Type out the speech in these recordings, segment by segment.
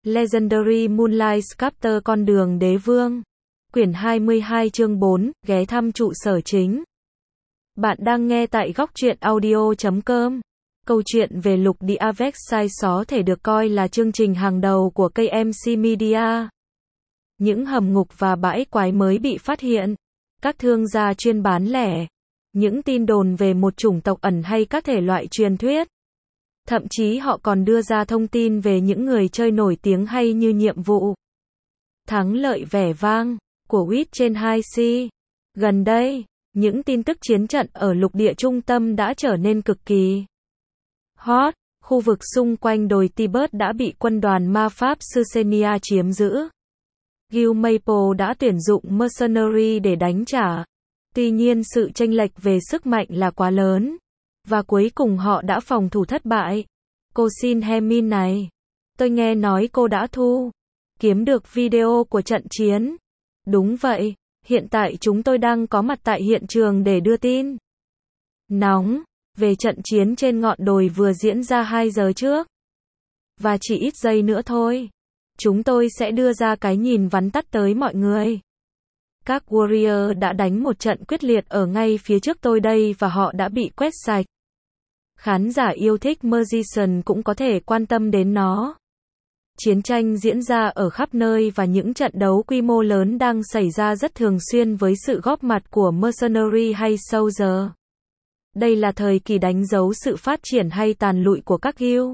Legendary Moonlight Sculptor Con đường đế vương. Quyển 22 chương 4, ghé thăm trụ sở chính. Bạn đang nghe tại góc truyện audio.com. Câu chuyện về lục địa Versailles có thể được coi là chương trình hàng đầu của KMC Media. Những hầm ngục và bãi quái mới bị phát hiện. Các thương gia chuyên bán lẻ. Những tin đồn về một chủng tộc ẩn hay các thể loại truyền thuyết. Thậm chí họ còn đưa ra thông tin về những người chơi nổi tiếng hay như nhiệm vụ thắng lợi vẻ vang của Wit trên 2C. Gần đây, những tin tức chiến trận ở lục địa trung tâm đã trở nên cực kỳ hot. Khu vực xung quanh đồi Tibet đã bị quân đoàn ma pháp Sucenia chiếm giữ. Guild Maple đã tuyển dụng mercenary để đánh trả. Tuy nhiên sự chênh lệch về sức mạnh là quá lớn. Và cuối cùng họ đã phòng thủ thất bại. Cô xin Hemin này. Tôi nghe nói cô đã kiếm được video của trận chiến. Đúng vậy, hiện tại chúng tôi đang có mặt tại hiện trường để đưa tin nóng về trận chiến trên ngọn đồi vừa diễn ra 2 giờ trước. Và chỉ ít giây nữa thôi, chúng tôi sẽ đưa ra cái nhìn vắn tắt tới mọi người. Các Warrior đã đánh một trận quyết liệt ở ngay phía trước tôi đây và họ đã bị quét sạch. Khán giả yêu thích Magician cũng có thể quan tâm đến nó. Chiến tranh diễn ra ở khắp nơi và những trận đấu quy mô lớn đang xảy ra rất thường xuyên với sự góp mặt của Mercenary hay Soldier. Đây là thời kỳ đánh dấu sự phát triển hay tàn lụi của các guild.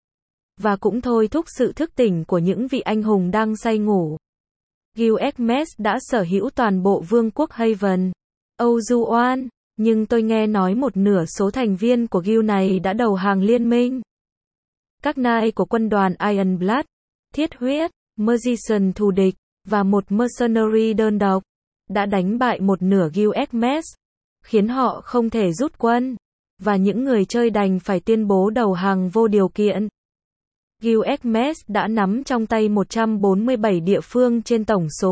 Và cũng thôi thúc sự thức tỉnh của những vị anh hùng đang say ngủ. Guild Hermes đã sở hữu toàn bộ vương quốc Haven, Ozuan. Nhưng tôi nghe nói một nửa số thành viên của guild này đã đầu hàng liên minh. Các knight của quân đoàn Ironblood, thiết huyết, Magician thù địch, và một mercenary đơn độc, đã đánh bại một nửa guild Hermes, khiến họ không thể rút quân, và những người chơi đành phải tuyên bố đầu hàng vô điều kiện. Guild Hermes đã nắm trong tay 147 địa phương trên tổng số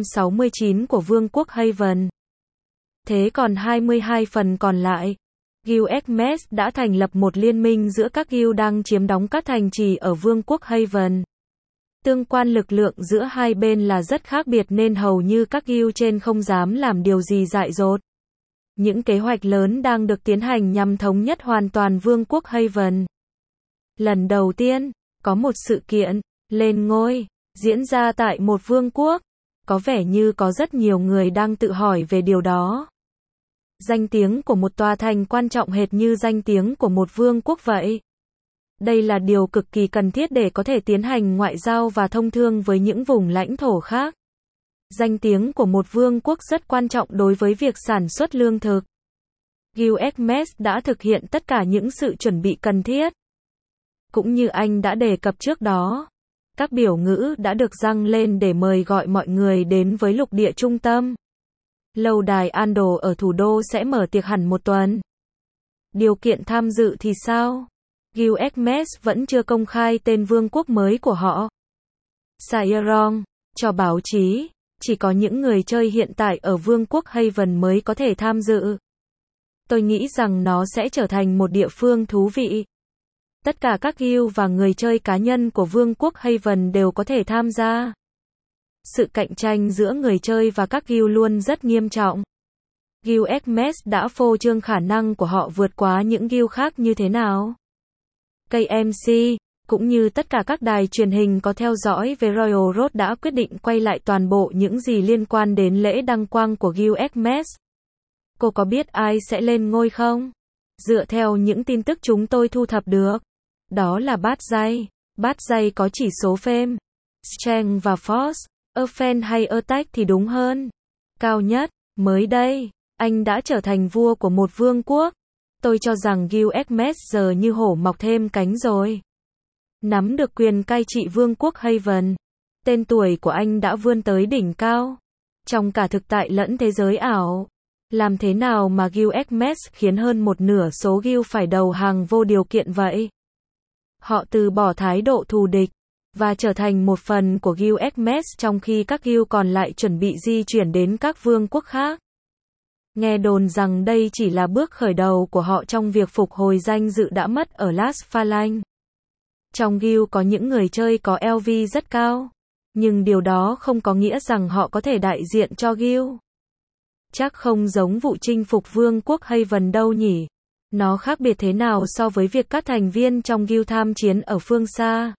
169 của vương quốc Haven. Thế còn 22 phần còn lại, Guild Hermes đã thành lập một liên minh giữa các guild đang chiếm đóng các thành trì ở vương quốc Haven. Tương quan lực lượng giữa hai bên là rất khác biệt nên hầu như các guild trên không dám làm điều gì dại dột. Những kế hoạch lớn đang được tiến hành nhằm thống nhất hoàn toàn vương quốc Haven. Lần đầu tiên, có một sự kiện lên ngôi diễn ra tại một vương quốc. Có vẻ như có rất nhiều người đang tự hỏi về điều đó. Danh tiếng của một tòa thành quan trọng hệt như danh tiếng của một vương quốc vậy. Đây là điều cực kỳ cần thiết để có thể tiến hành ngoại giao và thông thương với những vùng lãnh thổ khác. Danh tiếng của một vương quốc rất quan trọng đối với việc sản xuất lương thực. Guild Hermes đã thực hiện tất cả những sự chuẩn bị cần thiết. Cũng như anh đã đề cập trước đó, các biểu ngữ đã được dăng lên để mời gọi mọi người đến với lục địa trung tâm. Lâu đài Andor ở thủ đô sẽ mở tiệc hẳn một tuần. Điều kiện tham dự thì sao? Guild Hermes vẫn chưa công khai tên vương quốc mới của họ. Saeron, cho báo chí, chỉ có những người chơi hiện tại ở vương quốc Haven mới có thể tham dự. Tôi nghĩ rằng nó sẽ trở thành một địa phương thú vị. Tất cả các guild và người chơi cá nhân của vương quốc Haven đều có thể tham gia. Sự cạnh tranh giữa người chơi và các guild luôn rất nghiêm trọng. Guild Hermes đã phô trương khả năng của họ vượt quá những guild khác như thế nào. KMC, cũng như tất cả các đài truyền hình có theo dõi về Royal Road đã quyết định quay lại toàn bộ những gì liên quan đến lễ đăng quang của Guild Hermes. Cô có biết ai sẽ lên ngôi không? Dựa theo những tin tức chúng tôi thu thập được, đó là bát dây. Bát dây có chỉ số Fame, Strength và Force, Offense hay Attack thì đúng hơn. Cao nhất, mới đây, anh đã trở thành vua của một vương quốc. Tôi cho rằng Guild Hermes giờ như hổ mọc thêm cánh rồi. Nắm được quyền cai trị vương quốc Haven, tên tuổi của anh đã vươn tới đỉnh cao. Trong cả thực tại lẫn thế giới ảo. Làm thế nào mà Guild Hermes khiến hơn một nửa số guild phải đầu hàng vô điều kiện vậy? Họ từ bỏ thái độ thù địch và trở thành một phần của Guild Hermes trong khi các guild còn lại chuẩn bị di chuyển đến các vương quốc khác. Nghe đồn rằng đây chỉ là bước khởi đầu của họ trong việc phục hồi danh dự đã mất ở Las Phalanx. Trong guild có những người chơi có LV rất cao, nhưng điều đó không có nghĩa rằng họ có thể đại diện cho guild. Chắc không giống vụ chinh phục vương quốc Haven đâu nhỉ? Nó khác biệt thế nào so với việc các thành viên trong guild tham chiến ở phương xa?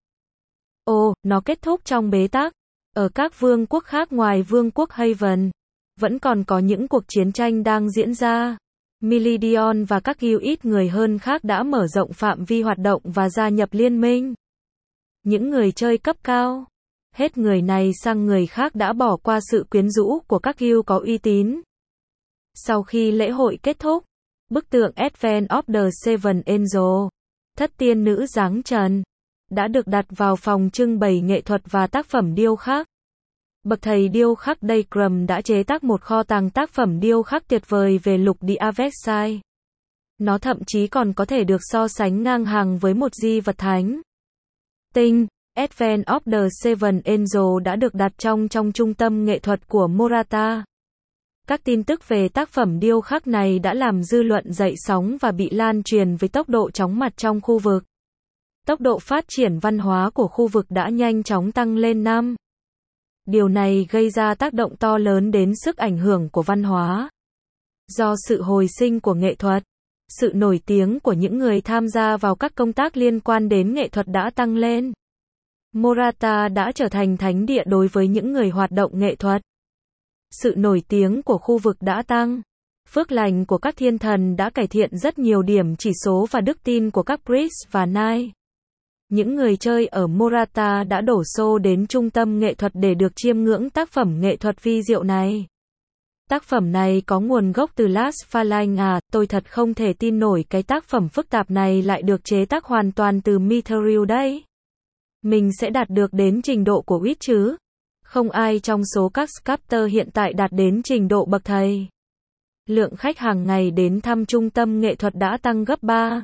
Ồ, nó kết thúc trong bế tắc. Ở các vương quốc khác ngoài vương quốc Haven, vẫn còn có những cuộc chiến tranh đang diễn ra. Meridian và các guild ít người hơn khác đã mở rộng phạm vi hoạt động và gia nhập liên minh. Những người chơi cấp cao, hết người này sang người khác đã bỏ qua sự quyến rũ của các guild có uy tín. Sau khi lễ hội kết thúc, bức tượng Advent of the Seven Angels, thất tiên nữ giáng trần, đã được đặt vào phòng trưng bày nghệ thuật và tác phẩm điêu khắc. Bậc thầy điêu khắc Daycrum đã chế tác một kho tàng tác phẩm điêu khắc tuyệt vời về lục địa Avexai. Nó thậm chí còn có thể được so sánh ngang hàng với một di vật thánh. Tinh, Advent of the Seven Angels đã được đặt trong trung tâm nghệ thuật của Morata. Các tin tức về tác phẩm điêu khắc này đã làm dư luận dậy sóng và bị lan truyền với tốc độ chóng mặt trong khu vực. Tốc độ phát triển văn hóa của khu vực đã nhanh chóng tăng lên năm. Điều này gây ra tác động to lớn đến sức ảnh hưởng của văn hóa. Do sự hồi sinh của nghệ thuật, sự nổi tiếng của những người tham gia vào các công tác liên quan đến nghệ thuật đã tăng lên. Morata đã trở thành thánh địa đối với những người hoạt động nghệ thuật. Sự nổi tiếng của khu vực đã tăng. Phước lành của các thiên thần đã cải thiện rất nhiều điểm chỉ số và đức tin của các priest và knight. Những người chơi ở Morata đã đổ xô đến trung tâm nghệ thuật để được chiêm ngưỡng tác phẩm nghệ thuật vi diệu này. Tác phẩm này có nguồn gốc từ Las Phalanx à, tôi thật không thể tin nổi cái tác phẩm phức tạp này lại được chế tác hoàn toàn từ Mithril đấy. Mình sẽ đạt được đến trình độ của Wit chứ? Không ai trong số các sculptor hiện tại đạt đến trình độ bậc thầy. Lượng khách hàng ngày đến thăm trung tâm nghệ thuật đã tăng gấp 3.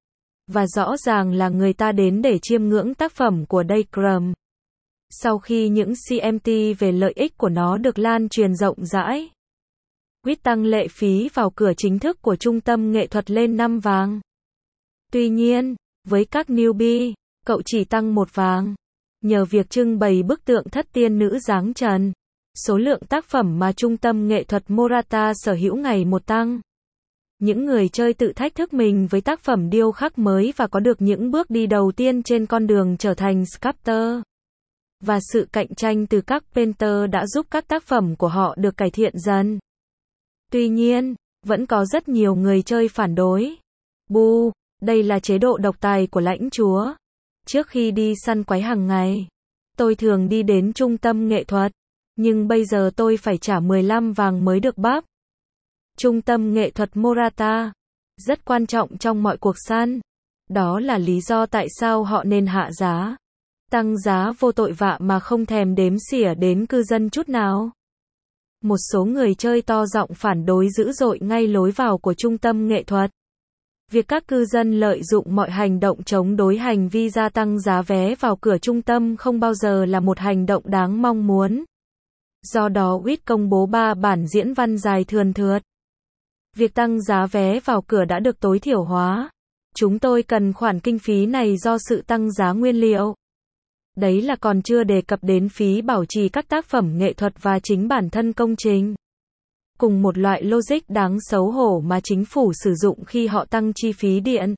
Và rõ ràng là người ta đến để chiêm ngưỡng tác phẩm của Daycrum. Sau khi những CMT về lợi ích của nó được lan truyền rộng rãi, quyết tăng lệ phí vào cửa chính thức của trung tâm nghệ thuật lên 5 vàng. Tuy nhiên, với các newbie, cậu chỉ tăng 1 vàng. Nhờ việc trưng bày bức tượng thất tiên nữ giáng trần, số lượng tác phẩm mà trung tâm nghệ thuật Morata sở hữu ngày một tăng. Những người chơi tự thách thức mình với tác phẩm điêu khắc mới và có được những bước đi đầu tiên trên con đường trở thành sculptor. Và sự cạnh tranh từ các painter đã giúp các tác phẩm của họ được cải thiện dần. Tuy nhiên, vẫn có rất nhiều người chơi phản đối. Bu, đây là chế độ độc tài của lãnh chúa. Trước khi đi săn quái hàng ngày, tôi thường đi đến trung tâm nghệ thuật, nhưng bây giờ tôi phải trả 15 vàng mới được bắp. Trung tâm nghệ thuật Morata rất quan trọng trong mọi cuộc săn. Đó là lý do tại sao họ nên hạ giá, tăng giá vô tội vạ mà không thèm đếm xỉa đến cư dân chút nào. Một số người chơi to giọng phản đối dữ dội ngay lối vào của trung tâm nghệ thuật. Việc các cư dân lợi dụng mọi hành động chống đối hành vi gia tăng giá vé vào cửa trung tâm không bao giờ là một hành động đáng mong muốn. Do đó Wit công bố 3 bản diễn văn dài thườn thượt. Việc tăng giá vé vào cửa đã được tối thiểu hóa. Chúng tôi cần khoản kinh phí này do sự tăng giá nguyên liệu. Đấy là còn chưa đề cập đến phí bảo trì các tác phẩm nghệ thuật và chính bản thân công trình. Cùng một loại logic đáng xấu hổ mà chính phủ sử dụng khi họ tăng chi phí điện,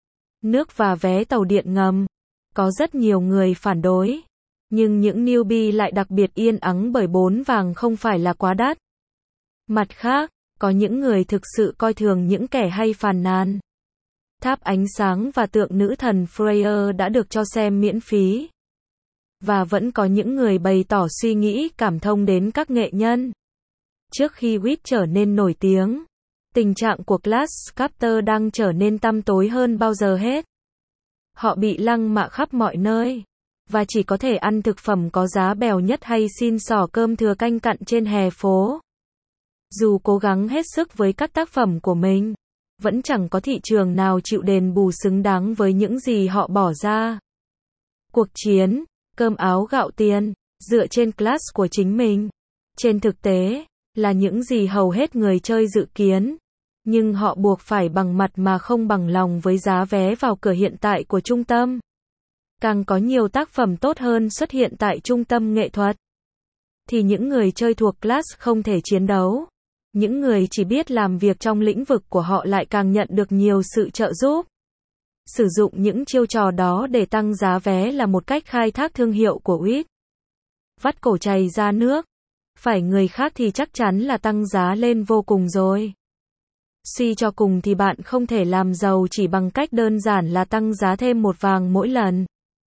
nước và vé tàu điện ngầm. Có rất nhiều người phản đối. Nhưng những newbie lại đặc biệt yên ắng bởi 4 vàng không phải là quá đắt. Mặt khác, có những người thực sự coi thường những kẻ hay phàn nàn. Tháp ánh sáng và tượng nữ thần Freya đã được cho xem miễn phí. Và vẫn có những người bày tỏ suy nghĩ cảm thông đến các nghệ nhân. Trước khi Wit trở nên nổi tiếng, tình trạng của class sculptor đang trở nên tăm tối hơn bao giờ hết. Họ bị lăng mạ khắp mọi nơi, và chỉ có thể ăn thực phẩm có giá bèo nhất hay xin xỏ cơm thừa canh cặn trên hè phố. Dù cố gắng hết sức với các tác phẩm của mình, vẫn chẳng có thị trường nào chịu đền bù xứng đáng với những gì họ bỏ ra. Cuộc chiến, cơm áo gạo tiền, dựa trên class của chính mình, trên thực tế, là những gì hầu hết người chơi dự kiến. Nhưng họ buộc phải bằng mặt mà không bằng lòng với giá vé vào cửa hiện tại của trung tâm. càng có nhiều tác phẩm tốt hơn xuất hiện tại trung tâm nghệ thuật, thì những người chơi thuộc class không thể chiến đấu. Những người chỉ biết làm việc trong lĩnh vực của họ lại càng nhận được nhiều sự trợ giúp. Sử dụng những chiêu trò đó để tăng giá vé là một cách khai thác thương hiệu của UIT. Vắt cổ chày ra nước. Phải người khác thì chắc chắn là tăng giá lên vô cùng rồi. Suy cho cùng thì bạn không thể làm giàu chỉ bằng cách đơn giản là tăng giá thêm một vàng mỗi lần.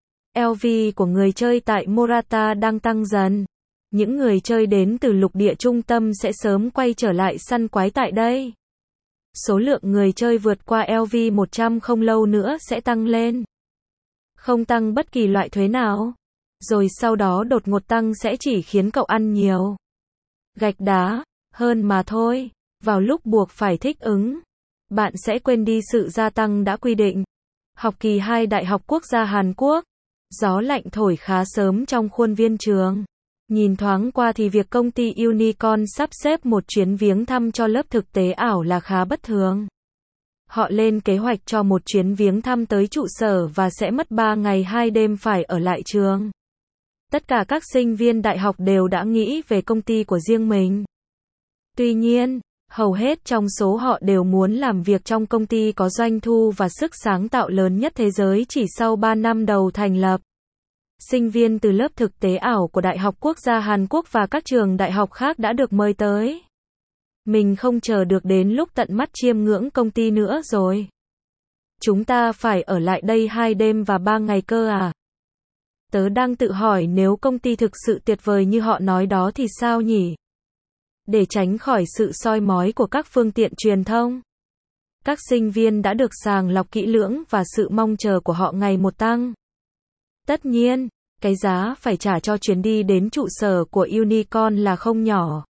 LV của người chơi tại Morata đang tăng dần. Những người chơi đến từ lục địa trung tâm sẽ sớm quay trở lại săn quái tại đây. Số lượng người chơi vượt qua LV 100 không lâu nữa sẽ tăng lên. Không tăng bất kỳ loại thuế nào. Rồi sau đó đột ngột tăng sẽ chỉ khiến cậu ăn nhiều gạch đá hơn mà thôi. Vào lúc buộc phải thích ứng, bạn sẽ quên đi sự gia tăng đã quy định. Học kỳ 2 Đại học Quốc gia Hàn Quốc. Gió lạnh thổi khá sớm trong khuôn viên trường. Nhìn thoáng qua thì việc công ty Unicorn sắp xếp một chuyến viếng thăm cho lớp thực tế ảo là khá bất thường. Họ lên kế hoạch cho một chuyến viếng thăm tới trụ sở và sẽ mất 3 ngày 2 đêm phải ở lại trường. Tất cả các sinh viên đại học đều đã nghĩ về công ty của riêng mình. Tuy nhiên, hầu hết trong số họ đều muốn làm việc trong công ty có doanh thu và sức sáng tạo lớn nhất thế giới chỉ sau 3 năm đầu thành lập. Sinh viên từ lớp thực tế ảo của Đại học Quốc gia Hàn Quốc và các trường đại học khác đã được mời tới. Mình không chờ được đến lúc tận mắt chiêm ngưỡng công ty nữa rồi. Chúng ta phải ở lại đây 2 đêm và 3 ngày cơ à? Tớ đang tự hỏi nếu công ty thực sự tuyệt vời như họ nói đó thì sao nhỉ? Để tránh khỏi sự soi mói của các phương tiện truyền thông, các sinh viên đã được sàng lọc kỹ lưỡng và sự mong chờ của họ ngày một tăng. Tất nhiên, cái giá phải trả cho chuyến đi đến trụ sở của Unicorn là không nhỏ.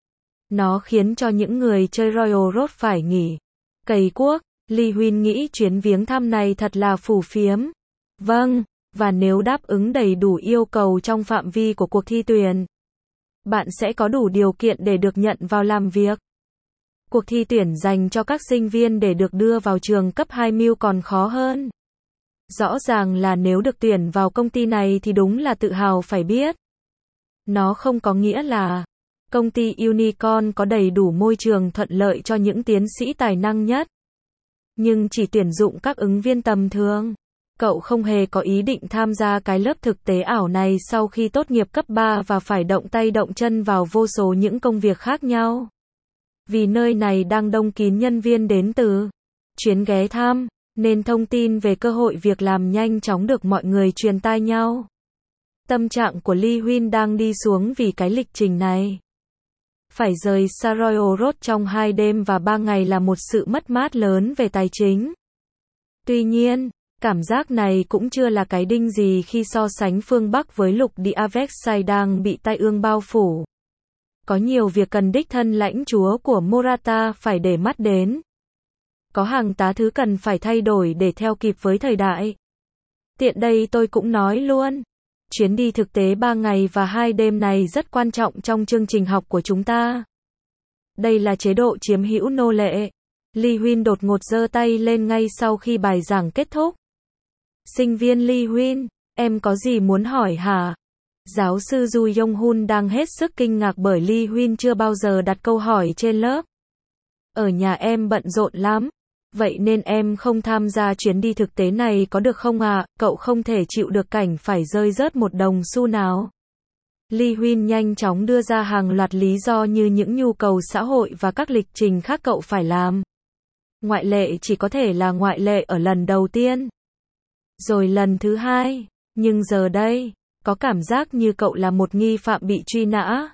Nó khiến cho những người chơi Royal Road phải nghỉ. Cày cuốc, Lee Huynh nghĩ chuyến viếng thăm này thật là phù phiếm. Vâng, và nếu đáp ứng đầy đủ yêu cầu trong phạm vi của cuộc thi tuyển, bạn sẽ có đủ điều kiện để được nhận vào làm việc. Cuộc thi tuyển dành cho các sinh viên để được đưa vào trường cấp 2 MIL còn khó hơn. Rõ ràng là nếu được tuyển vào công ty này thì đúng là tự hào phải biết. Nó không có nghĩa là công ty Unicorn có đầy đủ môi trường thuận lợi cho những tiến sĩ tài năng nhất, nhưng chỉ tuyển dụng các ứng viên tầm thường. Cậu không hề có ý định tham gia cái lớp thực tế ảo này sau khi tốt nghiệp cấp 3 và phải động tay động chân vào vô số những công việc khác nhau. Vì nơi này đang đông kín nhân viên đến từ chuyến ghé thăm, nên thông tin về cơ hội việc làm nhanh chóng được mọi người truyền tai nhau. Tâm trạng của Lee Huynh đang đi xuống vì cái lịch trình này. Phải rời xa Royal Road trong 2 đêm và 3 ngày là một sự mất mát lớn về tài chính. Tuy nhiên, cảm giác này cũng chưa là cái đinh gì khi so sánh phương Bắc với lục địa Avexai đang bị tai ương bao phủ. Có nhiều việc cần đích thân lãnh chúa của Morata phải để mắt đến. Có hàng tá thứ cần phải thay đổi để theo kịp với thời đại. Tiện đây tôi cũng nói luôn. Chuyến đi thực tế 3 ngày và 2 đêm này rất quan trọng trong chương trình học của chúng ta. Đây là chế độ chiếm hữu nô lệ. Lee Huynh đột ngột giơ tay lên ngay sau khi bài giảng kết thúc. Sinh viên Lee Huynh, em có gì muốn hỏi hả? Giáo sư Ju Yong-hun đang hết sức kinh ngạc bởi Lee Huynh chưa bao giờ đặt câu hỏi trên lớp. Ở nhà em bận rộn lắm, vậy nên em không tham gia chuyến đi thực tế này có được không ạ? Cậu không thể chịu được cảnh phải rơi rớt một đồng xu nào. Lee Huynh nhanh chóng đưa ra hàng loạt lý do như những nhu cầu xã hội và các lịch trình khác cậu phải làm. Ngoại lệ chỉ có thể là ngoại lệ ở lần đầu tiên, rồi lần thứ 2, nhưng giờ đây, có cảm giác như cậu là một nghi phạm bị truy nã.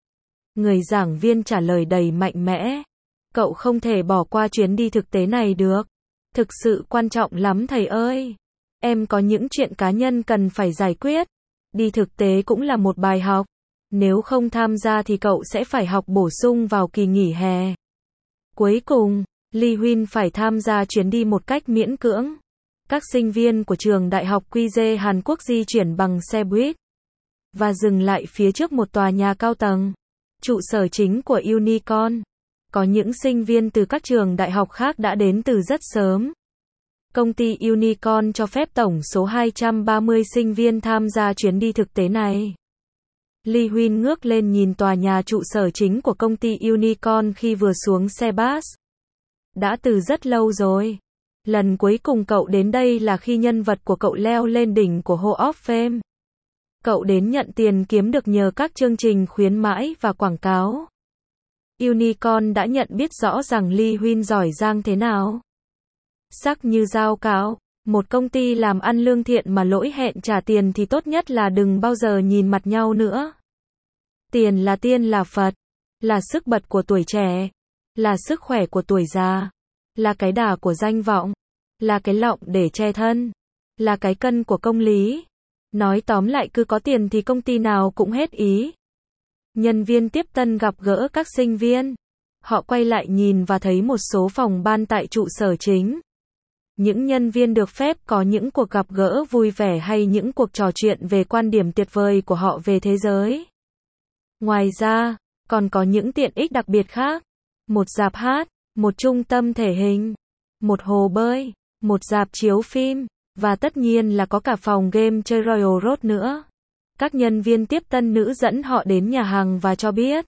Người giảng viên trả lời đầy mạnh mẽ. Cậu không thể bỏ qua chuyến đi thực tế này được. Thực sự quan trọng lắm thầy ơi. Em có những chuyện cá nhân cần phải giải quyết. Đi thực tế cũng là một bài học. Nếu không tham gia thì cậu sẽ phải học bổ sung vào kỳ nghỉ hè. Cuối cùng, Lee Huynh phải tham gia chuyến đi một cách miễn cưỡng. Các sinh viên của trường Đại học QJ Hàn Quốc di chuyển bằng xe buýt và dừng lại phía trước một tòa nhà cao tầng, trụ sở chính của Unicorn. Có những sinh viên từ các trường đại học khác đã đến từ rất sớm. Công ty Unicorn cho phép tổng số 230 sinh viên tham gia chuyến đi thực tế này. Lee Huynh ngước lên nhìn tòa nhà trụ sở chính của công ty Unicorn khi vừa xuống xe bus. Đã từ rất lâu rồi. Lần cuối cùng cậu đến đây là khi nhân vật của cậu leo lên đỉnh của Hall of Fame. Cậu đến nhận tiền kiếm được nhờ các chương trình khuyến mãi và quảng cáo. Unicorn đã nhận biết rõ rằng Lee Huynh giỏi giang thế nào. Sắc như dao cáo, một công ty làm ăn lương thiện mà lỗi hẹn trả tiền thì tốt nhất là đừng bao giờ nhìn mặt nhau nữa. Tiền là tiên là Phật, là sức bật của tuổi trẻ, là sức khỏe của tuổi già, là cái đà của danh vọng, là cái lọng để che thân, là cái cân của công lý. Nói tóm lại cứ có tiền thì công ty nào cũng hết ý. Nhân viên tiếp tân gặp gỡ các sinh viên. Họ quay lại nhìn và thấy một số phòng ban tại trụ sở chính. Những nhân viên được phép có những cuộc gặp gỡ vui vẻ hay những cuộc trò chuyện về quan điểm tuyệt vời của họ về thế giới. Ngoài ra, còn có những tiện ích đặc biệt khác. Một rạp hát, một trung tâm thể hình, một hồ bơi, một rạp chiếu phim, và tất nhiên là có cả phòng game chơi Royal Road nữa. Các nhân viên tiếp tân nữ dẫn họ đến nhà hàng và cho biết.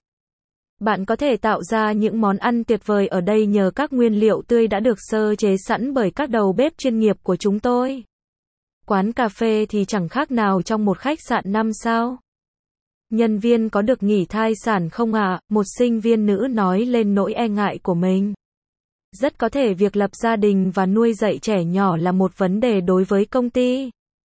Bạn có thể tạo ra những món ăn tuyệt vời ở đây nhờ các nguyên liệu tươi đã được sơ chế sẵn bởi các đầu bếp chuyên nghiệp của chúng tôi. Quán cà phê thì chẳng khác nào trong một khách sạn 5 sao. Nhân viên có được nghỉ thai sản không ạ? Một sinh viên nữ nói lên nỗi e ngại của mình. Rất có thể việc lập gia đình và nuôi dạy trẻ nhỏ là một vấn đề đối với công ty.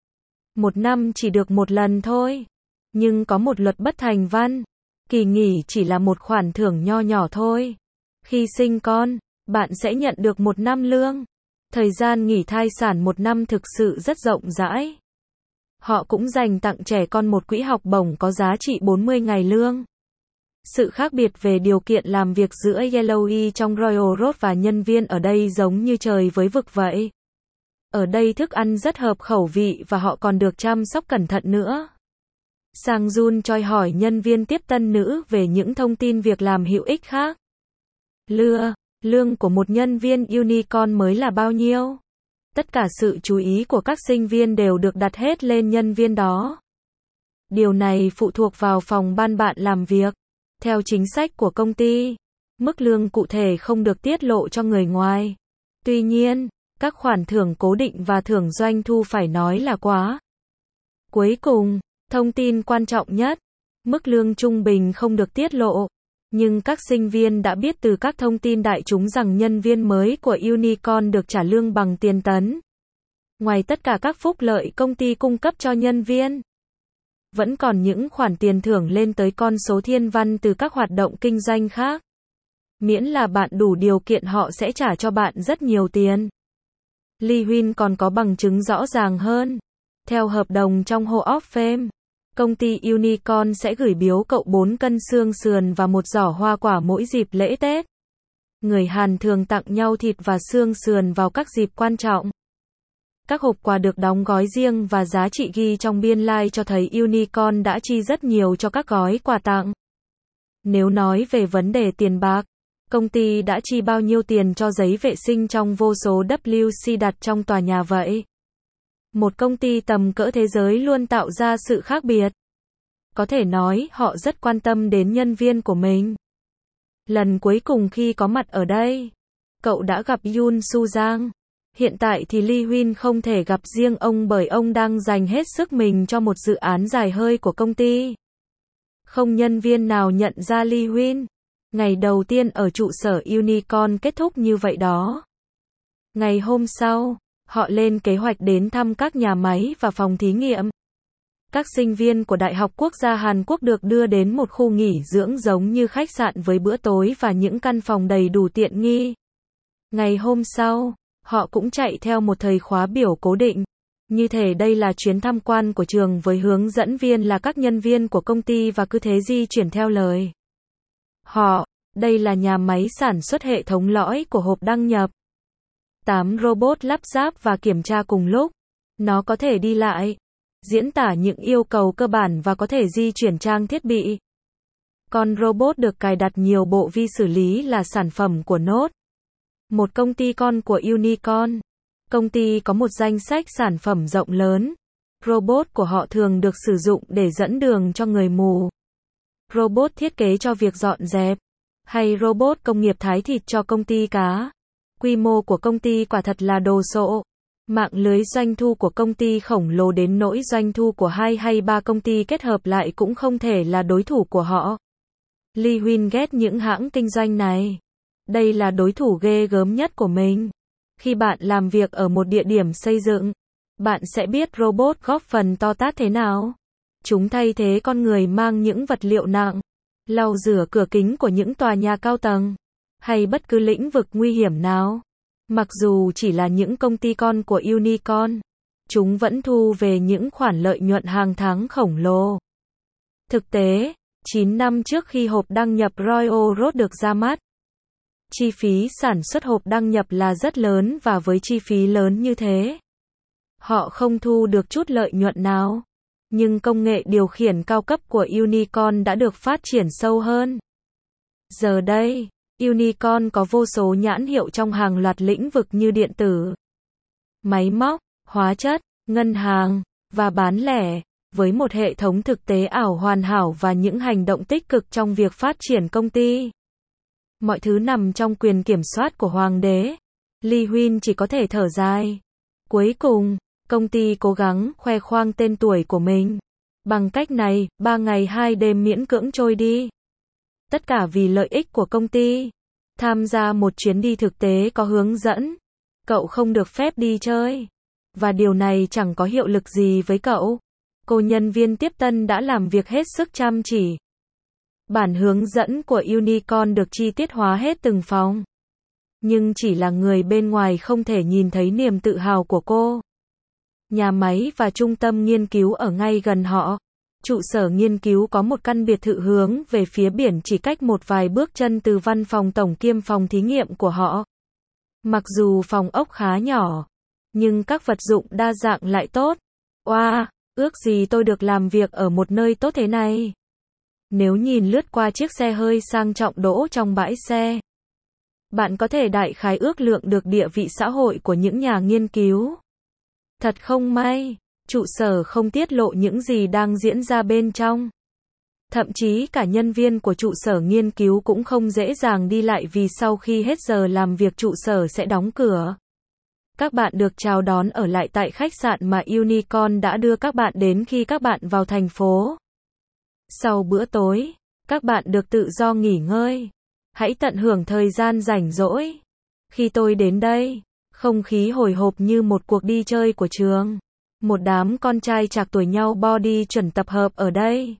Một năm chỉ được một lần thôi. Nhưng có một luật bất thành văn. Kỳ nghỉ chỉ là một khoản thưởng nho nhỏ thôi. Khi sinh con, bạn sẽ nhận được 1 năm lương. Thời gian nghỉ thai sản 1 năm thực sự rất rộng rãi. Họ cũng dành tặng trẻ con một quỹ học bổng có giá trị 40 ngày lương. Sự khác biệt về điều kiện làm việc giữa Yellowkey trong Royal Road và nhân viên ở đây giống như trời với vực vậy. Ở đây thức ăn rất hợp khẩu vị và họ còn được chăm sóc cẩn thận nữa. Sang Jun Choi hỏi nhân viên tiếp tân nữ về những thông tin việc làm hữu ích khác. Lương của một nhân viên Unicorn mới là bao nhiêu? Tất cả sự chú ý của các sinh viên đều được đặt hết lên nhân viên đó. Điều này phụ thuộc vào phòng ban bạn làm việc. Theo chính sách của công ty, mức lương cụ thể không được tiết lộ cho người ngoài. Tuy nhiên, các khoản thưởng cố định và thưởng doanh thu phải nói là quá. Cuối cùng, thông tin quan trọng nhất, mức lương trung bình không được tiết lộ. Nhưng các sinh viên đã biết từ các thông tin đại chúng rằng nhân viên mới của Unicorn được trả lương bằng tiền tấn. Ngoài tất cả các phúc lợi công ty cung cấp cho nhân viên, vẫn còn những khoản tiền thưởng lên tới con số thiên văn từ các hoạt động kinh doanh khác. Miễn là bạn đủ điều kiện họ sẽ trả cho bạn rất nhiều tiền. Lee Huynh còn có bằng chứng rõ ràng hơn. Theo hợp đồng trong Hall of Fame, công ty Unicorn sẽ gửi biếu cậu 4 cân xương sườn và một giỏ hoa quả mỗi dịp lễ Tết. Người Hàn thường tặng nhau thịt và xương sườn vào các dịp quan trọng. Các hộp quà được đóng gói riêng và giá trị ghi trong biên lai cho thấy Unicorn đã chi rất nhiều cho các gói quà tặng. Nếu nói về vấn đề tiền bạc, công ty đã chi bao nhiêu tiền cho giấy vệ sinh trong vô số WC đặt trong tòa nhà vậy? Một công ty tầm cỡ thế giới luôn tạo ra sự khác biệt. Có thể nói họ rất quan tâm đến nhân viên của mình. Lần cuối cùng khi có mặt ở đây, cậu đã gặp Yoon Soo Jang. Hiện tại thì Lee Huynh không thể gặp riêng ông bởi ông đang dành hết sức mình cho một dự án dài hơi của công ty. Không nhân viên nào nhận ra Lee Huynh. Ngày đầu tiên ở trụ sở Unicorn kết thúc như vậy đó. Ngày hôm sau, họ lên kế hoạch đến thăm các nhà máy và phòng thí nghiệm. Các sinh viên của Đại học Quốc gia Hàn Quốc được đưa đến một khu nghỉ dưỡng giống như khách sạn với bữa tối và những căn phòng đầy đủ tiện nghi. Ngày hôm sau, họ cũng chạy theo một thời khóa biểu cố định. Như thể đây là chuyến tham quan của trường với hướng dẫn viên là các nhân viên của công ty và cứ thế di chuyển theo lời họ. Đây là nhà máy sản xuất hệ thống lõi của hộp đăng nhập. 8 robot lắp ráp và kiểm tra cùng lúc. Nó có thể đi lại, diễn tả những yêu cầu cơ bản và có thể di chuyển trang thiết bị. Con robot được cài đặt nhiều bộ vi xử lý là sản phẩm của Node, một công ty con của Unicorn. Công ty có một danh sách sản phẩm rộng lớn. Robot của họ thường được sử dụng để dẫn đường cho người mù. Robot thiết kế cho việc dọn dẹp. Hay robot công nghiệp thái thịt cho công ty cá. Quy mô của công ty quả thật là đồ sộ. Mạng lưới doanh thu của công ty khổng lồ đến nỗi doanh thu của 2 hay 3 công ty kết hợp lại cũng không thể là đối thủ của họ. Lee Huynh ghét những hãng kinh doanh này. Đây là đối thủ ghê gớm nhất của mình. Khi bạn làm việc ở một địa điểm xây dựng, bạn sẽ biết robot góp phần to tát thế nào. Chúng thay thế con người mang những vật liệu nặng, lau rửa cửa kính của những tòa nhà cao tầng, hay bất cứ lĩnh vực nguy hiểm nào. Mặc dù chỉ là những công ty con của Unicorn, chúng vẫn thu về những khoản lợi nhuận hàng tháng khổng lồ. Thực tế, 9 năm trước khi hộp đăng nhập Royal Road được ra mắt, chi phí sản xuất hộp đăng nhập là rất lớn và với chi phí lớn như thế, họ không thu được chút lợi nhuận nào. Nhưng công nghệ điều khiển cao cấp của Unicorn đã được phát triển sâu hơn. Giờ đây, Unicorn có vô số nhãn hiệu trong hàng loạt lĩnh vực như điện tử, máy móc, hóa chất, ngân hàng, và bán lẻ, với một hệ thống thực tế ảo hoàn hảo và những hành động tích cực trong việc phát triển công ty. Mọi thứ nằm trong quyền kiểm soát của hoàng đế. Lee Huynh chỉ có thể thở dài. Cuối cùng, công ty cố gắng khoe khoang tên tuổi của mình. Bằng cách này, 3 ngày 2 đêm miễn cưỡng trôi đi. Tất cả vì lợi ích của công ty. Tham gia một chuyến đi thực tế có hướng dẫn. Cậu không được phép đi chơi. Và điều này chẳng có hiệu lực gì với cậu. Cô nhân viên tiếp tân đã làm việc hết sức chăm chỉ. Bản hướng dẫn của Unicorn được chi tiết hóa hết từng phòng. Nhưng chỉ là người bên ngoài không thể nhìn thấy niềm tự hào của cô. Nhà máy và trung tâm nghiên cứu ở ngay gần họ. Trụ sở nghiên cứu có một căn biệt thự hướng về phía biển chỉ cách một vài bước chân từ văn phòng tổng kiêm phòng thí nghiệm của họ. Mặc dù phòng ốc khá nhỏ, nhưng các vật dụng đa dạng lại tốt. Wow, ước gì tôi được làm việc ở một nơi tốt thế này. Nếu nhìn lướt qua chiếc xe hơi sang trọng đỗ trong bãi xe, bạn có thể đại khái ước lượng được địa vị xã hội của những nhà nghiên cứu. Thật không may, trụ sở không tiết lộ những gì đang diễn ra bên trong. Thậm chí cả nhân viên của trụ sở nghiên cứu cũng không dễ dàng đi lại vì sau khi hết giờ làm việc trụ sở sẽ đóng cửa. Các bạn được chào đón ở lại tại khách sạn mà Unicorn đã đưa các bạn đến khi các bạn vào thành phố. Sau bữa tối, các bạn được tự do nghỉ ngơi. Hãy tận hưởng thời gian rảnh rỗi. Khi tôi đến đây, không khí hồi hộp như một cuộc đi chơi của trường. Một đám con trai trạc tuổi nhau body chuẩn tập hợp ở đây.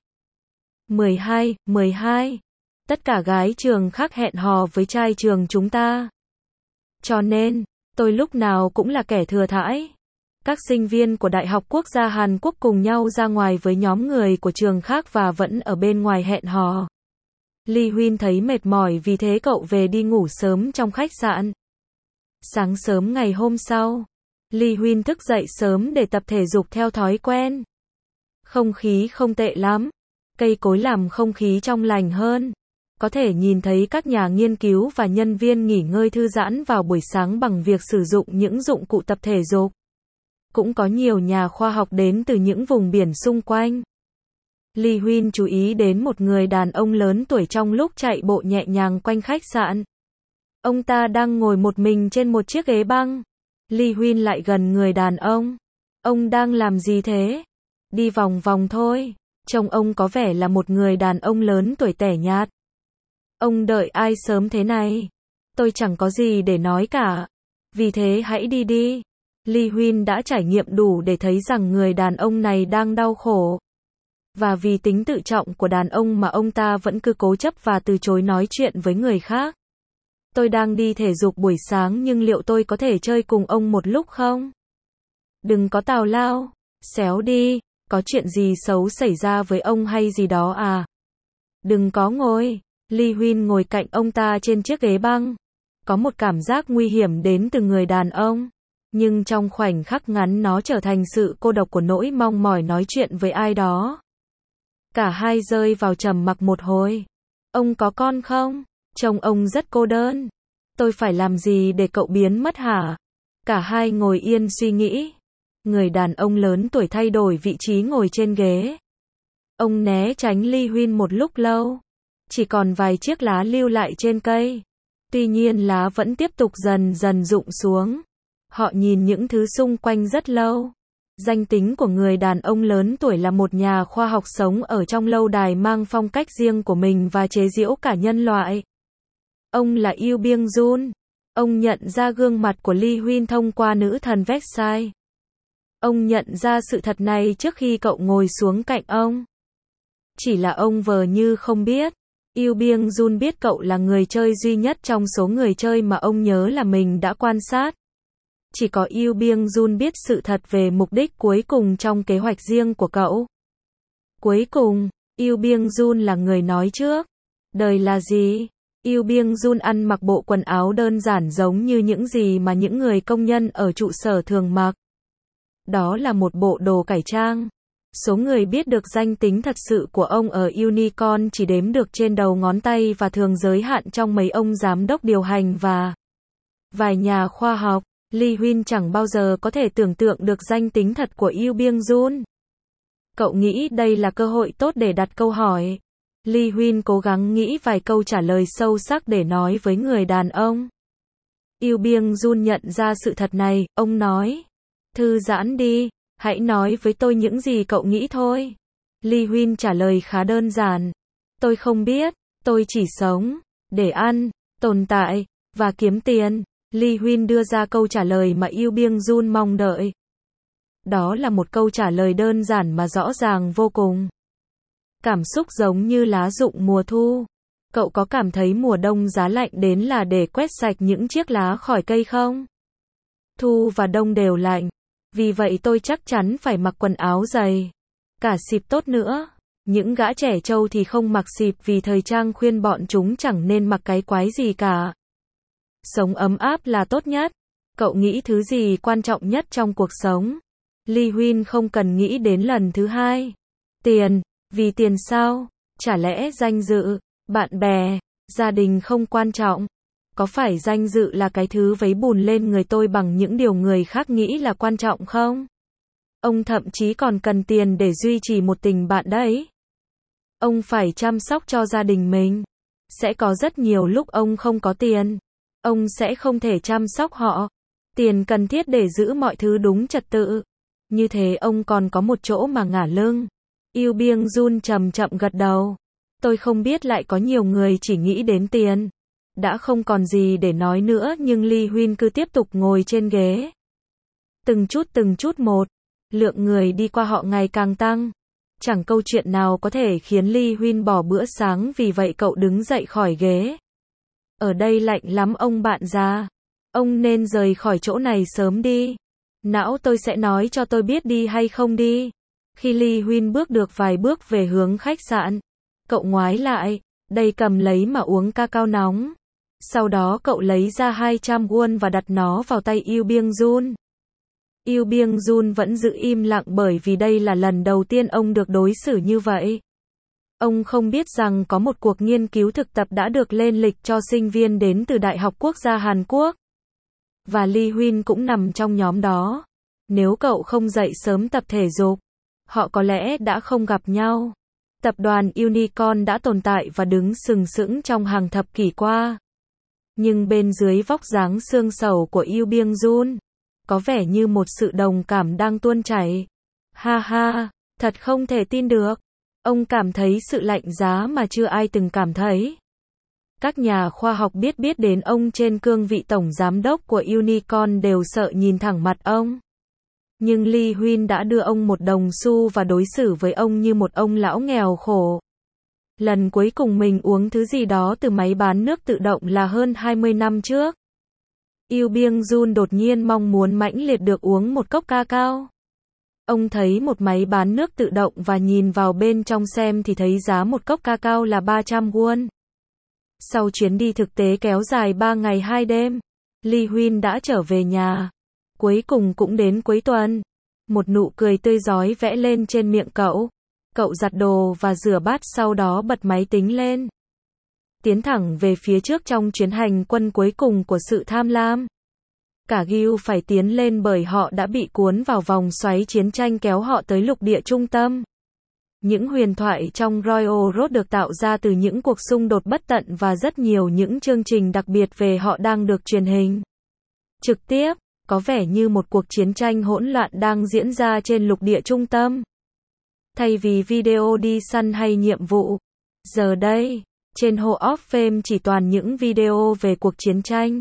12. Tất cả gái trường khác hẹn hò với trai trường chúng ta. Cho nên, tôi lúc nào cũng là kẻ thừa thãi. Các sinh viên của Đại học Quốc gia Hàn Quốc cùng nhau ra ngoài với nhóm người của trường khác và vẫn ở bên ngoài hẹn hò. Lee Huynh thấy mệt mỏi vì thế cậu về đi ngủ sớm trong khách sạn. Sáng sớm ngày hôm sau, Lee Huynh thức dậy sớm để tập thể dục theo thói quen. Không khí không tệ lắm. Cây cối làm không khí trong lành hơn. Có thể nhìn thấy các nhà nghiên cứu và nhân viên nghỉ ngơi thư giãn vào buổi sáng bằng việc sử dụng những dụng cụ tập thể dục. Cũng có nhiều nhà khoa học đến từ những vùng biển xung quanh. Lee Huynh chú ý đến một người đàn ông lớn tuổi trong lúc chạy bộ nhẹ nhàng quanh khách sạn. Ông ta đang ngồi một mình trên một chiếc ghế băng. Lee Huynh lại gần người đàn ông. Ông đang làm gì thế? Đi vòng vòng thôi. Trông ông có vẻ là một người đàn ông lớn tuổi tẻ nhạt. Ông đợi ai sớm thế này? Tôi chẳng có gì để nói cả. Vì thế hãy đi đi. Lee Huynh đã trải nghiệm đủ để thấy rằng người đàn ông này đang đau khổ. Và vì tính tự trọng của đàn ông mà ông ta vẫn cứ cố chấp và từ chối nói chuyện với người khác. Tôi đang đi thể dục buổi sáng nhưng liệu tôi có thể chơi cùng ông một lúc không? Đừng có tào lao. Xéo đi. Có chuyện gì xấu xảy ra với ông hay gì đó à? Đừng có ngồi. Lee Huynh ngồi cạnh ông ta trên chiếc ghế băng. Có một cảm giác nguy hiểm đến từ người đàn ông. Nhưng trong khoảnh khắc ngắn nó trở thành sự cô độc của nỗi mong mỏi nói chuyện với ai đó. Cả hai rơi vào trầm mặc một hồi. Ông có con không? Trông ông rất cô đơn. Tôi phải làm gì để cậu biến mất hả? Cả hai ngồi yên suy nghĩ. Người đàn ông lớn tuổi thay đổi vị trí ngồi trên ghế. Ông né tránh Ly Huyên một lúc lâu. Chỉ còn vài chiếc lá lưu lại trên cây. Tuy nhiên lá vẫn tiếp tục dần dần rụng xuống. Họ nhìn những thứ xung quanh rất lâu. Danh tính của người đàn ông lớn tuổi là một nhà khoa học sống ở trong lâu đài mang phong cách riêng của mình và chế giễu cả nhân loại. Ông là Yu Byung-jun. Ông nhận ra gương mặt của Ly Huyên thông qua nữ thần Versailles. Ông nhận ra sự thật này trước khi cậu ngồi xuống cạnh ông. Chỉ là ông vờ như không biết. Yu Byung-jun biết cậu là người chơi duy nhất trong số người chơi mà ông nhớ là mình đã quan sát. Chỉ có Yu Byung-jun biết sự thật về mục đích cuối cùng trong kế hoạch riêng của cậu. Cuối cùng, Yu Byung-jun là người nói trước. Đời là gì? Yu Byung-jun ăn mặc bộ quần áo đơn giản giống như những gì mà những người công nhân ở trụ sở thường mặc. Đó là một bộ đồ cải trang. Số người biết được danh tính thật sự của ông ở Unicorn chỉ đếm được trên đầu ngón tay và thường giới hạn trong mấy ông giám đốc điều hành và vài nhà khoa học. Ly Huyên chẳng bao giờ có thể tưởng tượng được danh tính thật của Yu Byung-jun. Cậu nghĩ đây là cơ hội tốt để đặt câu hỏi. Ly Huyên cố gắng nghĩ vài câu trả lời sâu sắc để nói với người đàn ông. Yu Byung-jun nhận ra sự thật này, ông nói. Thư giãn đi, hãy nói với tôi những gì cậu nghĩ thôi. Ly Huyên trả lời khá đơn giản. Tôi không biết, tôi chỉ sống, để ăn, tồn tại, và kiếm tiền. Ly Huyên đưa ra câu trả lời mà Yu Byung-jun mong đợi. Đó là một câu trả lời đơn giản mà rõ ràng vô cùng. Cảm xúc giống như lá rụng mùa thu. Cậu có cảm thấy mùa đông giá lạnh đến là để quét sạch những chiếc lá khỏi cây không? Thu và đông đều lạnh. Vì vậy tôi chắc chắn phải mặc quần áo dày. Cả xịp tốt nữa. Những gã trẻ trâu thì không mặc xịp vì thời trang khuyên bọn chúng chẳng nên mặc cái quái gì cả. Sống ấm áp là tốt nhất. Cậu nghĩ thứ gì quan trọng nhất trong cuộc sống? Ly Huyên không cần nghĩ đến lần thứ hai. Tiền. Vì tiền sao? Chả lẽ danh dự, bạn bè, gia đình không quan trọng? Có phải danh dự là cái thứ vấy bùn lên người tôi bằng những điều người khác nghĩ là quan trọng không? Ông thậm chí còn cần tiền để duy trì một tình bạn đấy. Ông phải chăm sóc cho gia đình mình. Sẽ có rất nhiều lúc ông không có tiền. Ông sẽ không thể chăm sóc họ. Tiền cần thiết để giữ mọi thứ đúng trật tự. Như thế ông còn có một chỗ mà ngả lưng. Yu Byung-jun chậm chậm gật đầu. Tôi không biết lại có nhiều người chỉ nghĩ đến tiền. Đã không còn gì để nói nữa nhưng Ly Huyên cứ tiếp tục ngồi trên ghế. Từng chút một. Lượng người đi qua họ ngày càng tăng. Chẳng câu chuyện nào có thể khiến Ly Huyên bỏ bữa sáng vì vậy cậu đứng dậy khỏi ghế. Ở đây lạnh lắm ông bạn già. Ông nên rời khỏi chỗ này sớm đi. Não tôi sẽ nói cho tôi biết đi hay không đi. Khi Ly Huyên bước được vài bước về hướng khách sạn, cậu ngoái lại, đây cầm lấy mà uống cacao nóng. Sau đó cậu lấy ra 200 won và đặt nó vào tay Yu Byung-jun. Yu Byung-jun vẫn giữ im lặng bởi vì đây là lần đầu tiên ông được đối xử như vậy. Ông không biết rằng có một cuộc nghiên cứu thực tập đã được lên lịch cho sinh viên đến từ Đại học Quốc gia Hàn Quốc. Và Ly Huyên cũng nằm trong nhóm đó. Nếu cậu không dậy sớm tập thể dục, họ có lẽ đã không gặp nhau. Tập đoàn Unicorn đã tồn tại và đứng sừng sững trong hàng thập kỷ qua. Nhưng bên dưới vóc dáng xương xẩu của Yu Byung-jun, có vẻ như một sự đồng cảm đang tuôn chảy. Ha ha, thật không thể tin được. Ông cảm thấy sự lạnh giá mà chưa ai từng cảm thấy. Các nhà khoa học biết đến ông trên cương vị tổng giám đốc của Unicorn đều sợ nhìn thẳng mặt ông. Nhưng Ly Huyên đã đưa ông một đồng xu và đối xử với ông như một ông lão nghèo khổ. Lần cuối cùng mình uống thứ gì đó từ máy bán nước tự động là hơn 20 năm trước. Yu Byung-jun đột nhiên mong muốn mãnh liệt được uống một cốc cacao. Ông thấy một máy bán nước tự động và nhìn vào bên trong xem thì thấy giá một cốc cacao là 300 won. Sau chuyến đi thực tế kéo dài 3 ngày 2 đêm, Ly Huyên đã trở về nhà. Cuối cùng cũng đến cuối tuần. Một nụ cười tươi rói vẽ lên trên miệng cậu. Cậu giặt đồ và rửa bát sau đó bật máy tính lên. Tiến thẳng về phía trước trong chuyến hành quân cuối cùng của sự tham lam. Cả Gil phải tiến lên bởi họ đã bị cuốn vào vòng xoáy chiến tranh kéo họ tới lục địa trung tâm. Những huyền thoại trong Royal Road được tạo ra từ những cuộc xung đột bất tận và rất nhiều những chương trình đặc biệt về họ đang được truyền hình trực tiếp, có vẻ như một cuộc chiến tranh hỗn loạn đang diễn ra trên lục địa trung tâm. Thay vì video đi săn hay nhiệm vụ, giờ đây, trên Hall of Fame chỉ toàn những video về cuộc chiến tranh.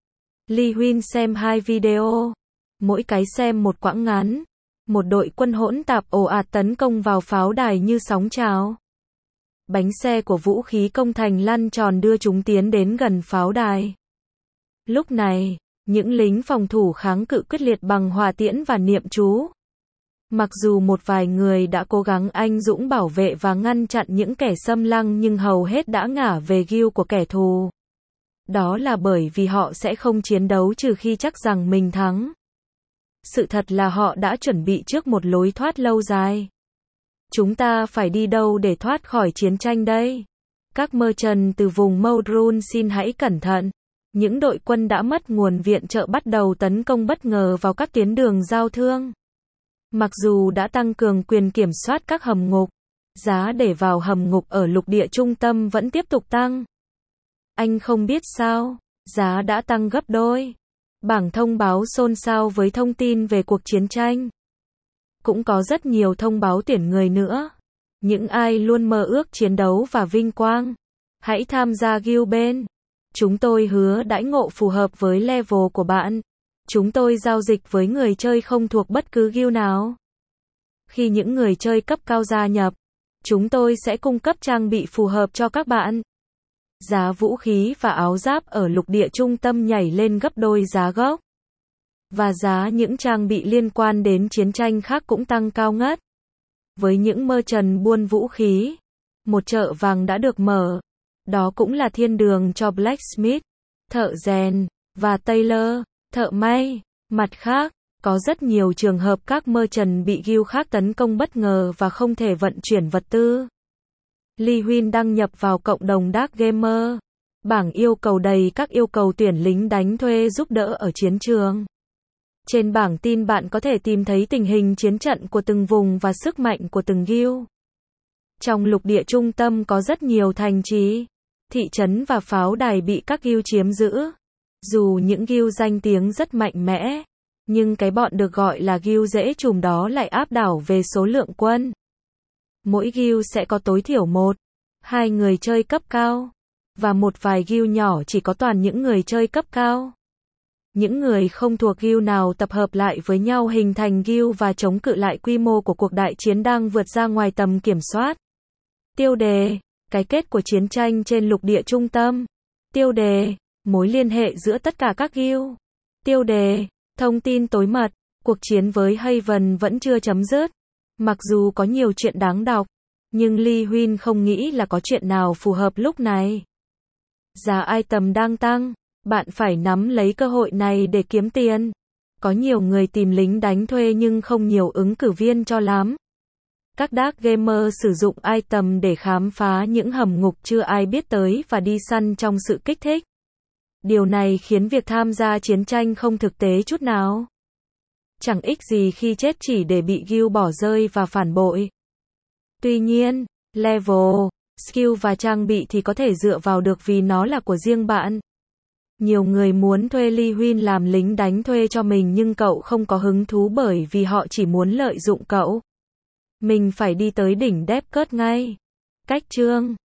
Lee Huynh xem 2 video, mỗi cái xem một quãng ngắn. Một đội quân hỗn tạp ồ ạt tấn công vào pháo đài như sóng trào. Bánh xe của vũ khí công thành lăn tròn đưa chúng tiến đến gần pháo đài. Lúc này, những lính phòng thủ kháng cự quyết liệt bằng hỏa tiễn và niệm chú. Mặc dù một vài người đã cố gắng anh dũng bảo vệ và ngăn chặn những kẻ xâm lăng nhưng hầu hết đã ngả về Gil của kẻ thù. Đó là bởi vì họ sẽ không chiến đấu trừ khi chắc rằng mình thắng. Sự thật là họ đã chuẩn bị trước một lối thoát lâu dài. Chúng ta phải đi đâu để thoát khỏi chiến tranh đây? Các merchant từ vùng Modrun xin hãy cẩn thận. Những đội quân đã mất nguồn viện trợ bắt đầu tấn công bất ngờ vào các tuyến đường giao thương. Mặc dù đã tăng cường quyền kiểm soát các hầm ngục, giá để vào hầm ngục ở lục địa trung tâm vẫn tiếp tục tăng. Anh không biết sao, giá đã tăng gấp đôi. Bảng thông báo xôn xao với thông tin về cuộc chiến tranh. Cũng có rất nhiều thông báo tuyển người nữa. Những ai luôn mơ ước chiến đấu và vinh quang, hãy tham gia Gil bên. Chúng tôi hứa đãi ngộ phù hợp với level của bạn. Chúng tôi giao dịch với người chơi không thuộc bất cứ Gil nào. Khi những người chơi cấp cao gia nhập, chúng tôi sẽ cung cấp trang bị phù hợp cho các bạn. Giá vũ khí và áo giáp ở lục địa trung tâm nhảy lên gấp đôi giá gốc. Và giá những trang bị liên quan đến chiến tranh khác cũng tăng cao ngất. Với những merchant buôn vũ khí, một chợ vàng đã được mở. Đó cũng là thiên đường cho blacksmith, thợ rèn, và tailor, thợ may. Mặt khác, có rất nhiều trường hợp các merchant bị Gil khác tấn công bất ngờ và không thể vận chuyển vật tư. Lee Huynh đăng nhập vào cộng đồng Dark Gamer. Bảng yêu cầu đầy các yêu cầu tuyển lính đánh thuê giúp đỡ ở chiến trường. Trên bảng tin bạn có thể tìm thấy tình hình chiến trận của từng vùng và sức mạnh của từng Gil. Trong lục địa trung tâm có rất nhiều thành trì, thị trấn và pháo đài bị các Gil chiếm giữ. Dù những Gil danh tiếng rất mạnh mẽ, nhưng cái bọn được gọi là Gil dễ trùm đó lại áp đảo về số lượng quân. Mỗi Gil sẽ có tối thiểu 1-2 người chơi cấp cao, và một vài Gil nhỏ chỉ có toàn những người chơi cấp cao. Những người không thuộc Gil nào tập hợp lại với nhau hình thành Gil và chống cự lại quy mô của cuộc đại chiến đang vượt ra ngoài tầm kiểm soát. Tiêu đề: cái kết của chiến tranh trên lục địa trung tâm. Tiêu đề: mối liên hệ giữa tất cả các Gil. Tiêu đề: thông tin tối mật. Cuộc chiến với Haven vẫn chưa chấm dứt. Mặc dù có nhiều chuyện đáng đọc, nhưng Lee Huynh không nghĩ là có chuyện nào phù hợp lúc này. Giá item đang tăng, bạn phải nắm lấy cơ hội này để kiếm tiền. Có nhiều người tìm lính đánh thuê nhưng không nhiều ứng cử viên cho lắm. Các Dark Gamer sử dụng item để khám phá những hầm ngục chưa ai biết tới và đi săn trong sự kích thích. Điều này khiến việc tham gia chiến tranh không thực tế chút nào. Chẳng ích gì khi chết chỉ để bị Gil bỏ rơi và phản bội. Tuy nhiên, level, skill và trang bị thì có thể dựa vào được vì nó là của riêng bạn. Nhiều người muốn thuê Lee Huynh làm lính đánh thuê cho mình nhưng cậu không có hứng thú bởi vì họ chỉ muốn lợi dụng cậu. Mình phải đi tới đỉnh Depcurt ngay. Cách chương